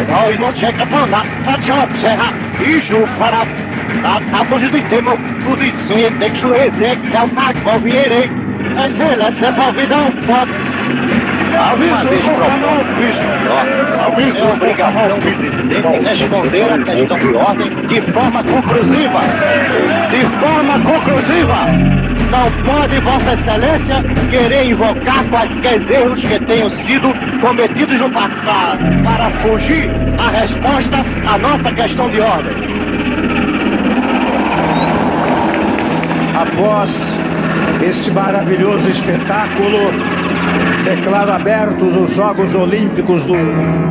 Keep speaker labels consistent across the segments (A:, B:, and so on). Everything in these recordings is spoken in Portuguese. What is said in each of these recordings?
A: Oj, no czeka pana, patrzała przecha i żufara. A może ty temu, budy suje, tak czuje, jak chciał tak powierek. A zela se powidał pod. Uma vez proposta, é obrigação do presidente responder à questão de ordem de forma conclusiva. De forma conclusiva. Não pode Vossa Excelência querer invocar quaisquer erros que tenham sido cometidos no passado para fugir à resposta à nossa questão de ordem.
B: Após esse maravilhoso espetáculo, declaro abertos os Jogos Olímpicos do...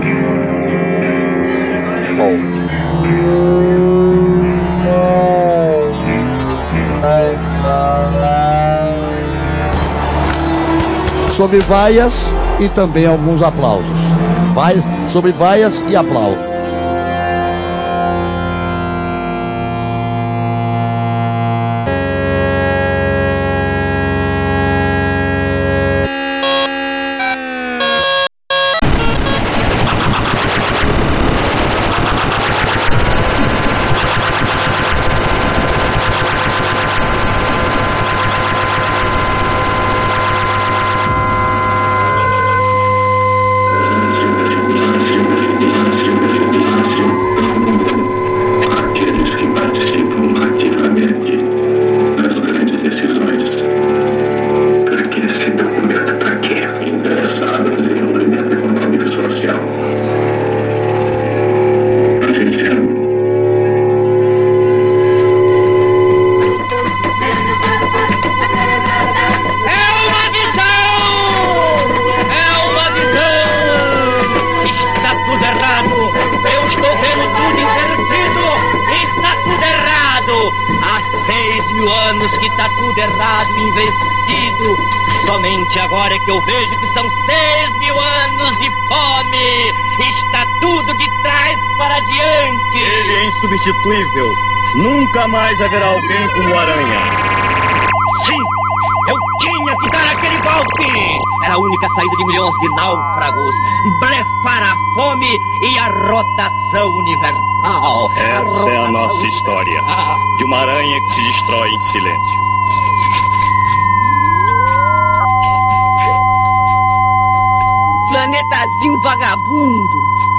B: Sobre vaias e também alguns aplausos. Sobre vaias e aplausos.
C: Somente agora é que eu vejo que são 6.000 anos de fome. Está tudo de trás para diante.
D: Ele é insubstituível. Nunca mais haverá alguém como o Aranha.
C: Sim, eu tinha que dar aquele golpe. Era a única saída de milhões de náufragos. Blefar a fome e a rotação universal.
D: Essa é a nossa história. De uma aranha que se destrói em silêncio.
C: Planetazinho vagabundo.